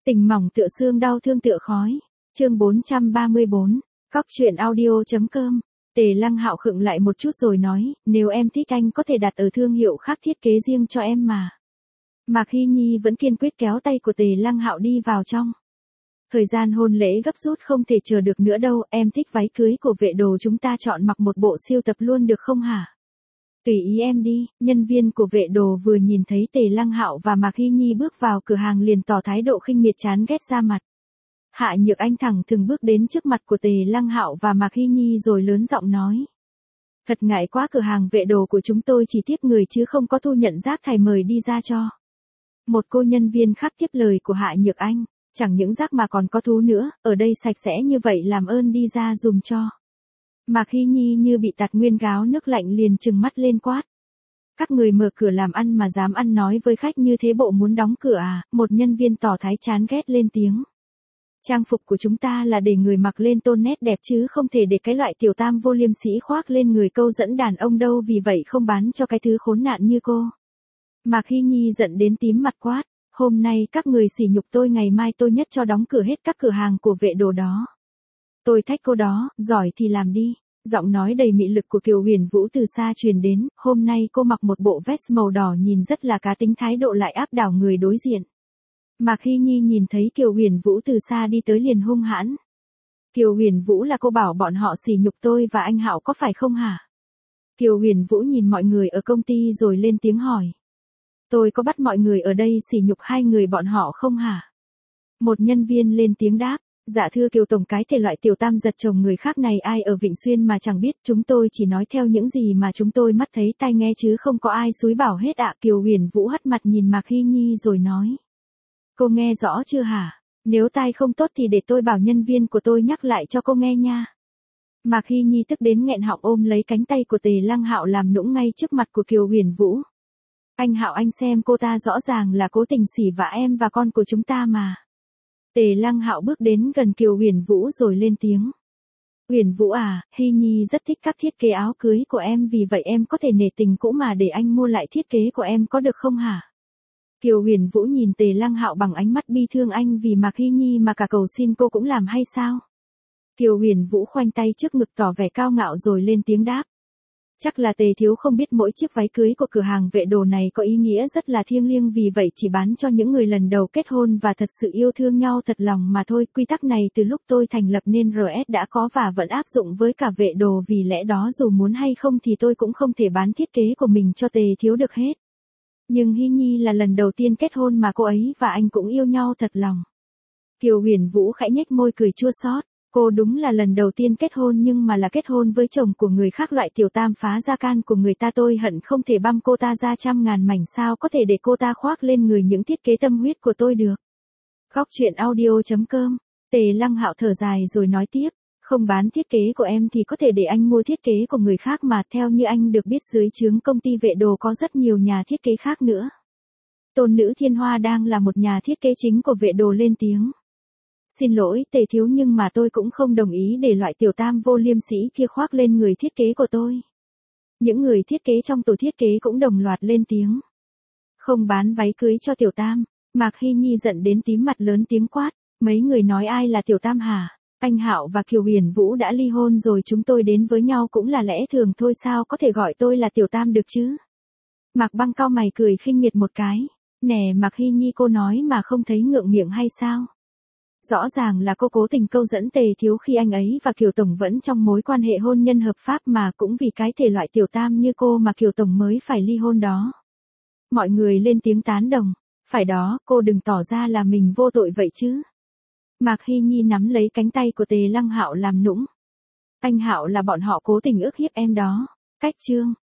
Tình mỏng tựa xương, đau thương tựa khói. Chương 434. Cóc truyện audio.com. Tề Lăng Hạo khựng lại một chút rồi nói, nếu em thích anh có thể đặt ở thương hiệu khác thiết kế riêng cho em mà. Mạc Hy Nhi vẫn kiên quyết kéo tay của Tề Lăng Hạo đi vào trong. Thời gian hôn lễ gấp rút không thể chờ được nữa đâu, em thích váy cưới của Vệ Đồ chúng ta chọn mặc một bộ siêu tập luôn được không hả? Tùy ý em đi. Nhân viên của Vệ Đồ vừa nhìn thấy Tề Lăng Hạo và Mạc Hy Nhi bước vào cửa hàng liền tỏ thái độ khinh miệt chán ghét ra mặt. Hạ Nhược Anh thẳng thừng bước đến trước mặt của Tề Lăng Hạo và Mạc Hy Nhi rồi lớn giọng nói. Thật ngại quá, cửa hàng Vệ Đồ của chúng tôi chỉ tiếp người chứ không có thu nhận rác thải, mời đi ra cho. Một cô nhân viên khác tiếp lời của Hạ Nhược Anh. Chẳng những rác mà còn có thú nữa, ở đây sạch sẽ như vậy làm ơn đi ra dùm cho. Mạc Hy Nhi như bị tạt nguyên gáo nước lạnh liền trừng mắt lên quát. Các người mở cửa làm ăn mà dám ăn nói với khách như thế, bộ muốn đóng cửa à? Một nhân viên tỏ thái chán ghét lên tiếng. Trang phục của chúng ta là để người mặc lên tôn nét đẹp chứ không thể để cái loại tiểu tam vô liêm sỉ khoác lên người câu dẫn đàn ông đâu, vì vậy không bán cho cái thứ khốn nạn như cô. Mạc Hy Nhi giận đến tím mặt quát. Hôm nay các người sỉ nhục tôi, ngày mai tôi nhất cho đóng cửa hết các cửa hàng của Vệ Đồ đó. Tôi thách cô đó, giỏi thì làm đi. Giọng nói đầy mị lực của Kiều Huyền Vũ từ xa truyền đến, hôm nay cô mặc một bộ vest màu đỏ nhìn rất là cá tính, thái độ lại áp đảo người đối diện. Mạc Hy Nhi nhìn thấy Kiều Huyền Vũ từ xa đi tới liền hung hãn. Kiều Huyền Vũ, là cô bảo bọn họ sỉ nhục tôi và anh Hạo có phải không hả? Kiều Huyền Vũ nhìn mọi người ở công ty rồi lên tiếng hỏi. Tôi có bắt mọi người ở đây sỉ nhục hai người bọn họ không hả? Một nhân viên lên tiếng đáp. Dạ thưa Kiều Tổng, cái thể loại tiểu tam giật chồng người khác này ai ở Vịnh Xuyên mà chẳng biết, chúng tôi chỉ nói theo những gì mà chúng tôi mắt thấy tai nghe chứ không có ai xúi bảo hết ạ. Kiều Huyền Vũ hất mặt nhìn Mạc Hy Nhi rồi nói. Cô nghe rõ chưa hả? Nếu tai không tốt thì để tôi bảo nhân viên của tôi nhắc lại cho cô nghe nha. Mạc Hy Nhi tức đến nghẹn họng ôm lấy cánh tay của Tề Lăng Hạo làm nũng ngay trước mặt của Kiều Huyền Vũ. Anh Hạo, anh xem cô ta rõ ràng là cố tình xỉ vả em và con của chúng ta mà. Tề Lăng Hạo bước đến gần Kiều Huyền Vũ rồi lên tiếng. Huyền Vũ à, Hy Nhi rất thích các thiết kế áo cưới của em, vì vậy em có thể nể tình cũ mà để anh mua lại thiết kế của em có được không hả? Kiều Huyền Vũ nhìn Tề Lăng Hạo bằng ánh mắt bi thương, anh vì Mạc Hy Nhi mà cả cầu xin cô cũng làm hay sao? Kiều Huyền Vũ khoanh tay trước ngực tỏ vẻ cao ngạo rồi lên tiếng đáp. Chắc là Tề thiếu không biết mỗi chiếc váy cưới của cửa hàng Vệ Đồ này có ý nghĩa rất là thiêng liêng, vì vậy chỉ bán cho những người lần đầu kết hôn và thật sự yêu thương nhau thật lòng mà thôi. Quy tắc này từ lúc tôi thành lập nên RS đã có và vẫn áp dụng với cả Vệ Đồ, vì lẽ đó dù muốn hay không thì tôi cũng không thể bán thiết kế của mình cho Tề thiếu được hết. Nhưng Hy Nhi là lần đầu tiên kết hôn mà cô ấy và anh cũng yêu nhau thật lòng. Kiều Huyền Vũ khẽ nhếch môi cười chua xót. Cô đúng là lần đầu tiên kết hôn nhưng mà là kết hôn với chồng của người khác, loại tiểu tam phá gia can của người ta, tôi hận không thể băm cô ta ra trăm ngàn mảnh, sao có thể để cô ta khoác lên người những thiết kế tâm huyết của tôi được. Cóc truyện audio.com. Tề Lăng Hạo thở dài rồi nói tiếp, không bán thiết kế của em thì có thể để anh mua thiết kế của người khác mà, theo như anh được biết dưới trướng công ty Vệ Đồ có rất nhiều nhà thiết kế khác nữa. Tôn nữ Thiên Hoa đang là một nhà thiết kế chính của Vệ Đồ lên tiếng. Xin lỗi Tề thiếu, nhưng mà tôi cũng không đồng ý để loại tiểu tam vô liêm sỉ kia khoác lên người thiết kế của tôi. Những người thiết kế trong tổ thiết kế cũng đồng loạt lên tiếng. Không bán váy cưới cho tiểu tam. Mạc Hy Nhi giận đến tím mặt lớn tiếng quát. Mấy người nói ai là tiểu tam hả? Anh Hạo và Kiều Huyền Vũ đã ly hôn rồi, chúng tôi đến với nhau cũng là lẽ thường thôi, sao có thể gọi tôi là tiểu tam được chứ? Mạc Băng cau mày cười khinh miệt một cái. Nè Mạc Hy Nhi, cô nói mà không thấy ngượng miệng hay sao? Rõ ràng là cô cố tình câu dẫn Tề thiếu khi anh ấy và Kiều Tổng vẫn trong mối quan hệ hôn nhân hợp pháp, mà cũng vì cái thể loại tiểu tam như cô mà Kiều Tổng mới phải ly hôn đó. Mọi người lên tiếng tán đồng. Phải đó, cô đừng tỏ ra là mình vô tội vậy chứ. Mạc Hy Nhi nắm lấy cánh tay của Tề Lăng Hạo làm nũng. Anh Hạo, là bọn họ cố tình ức hiếp em đó. Cách chương.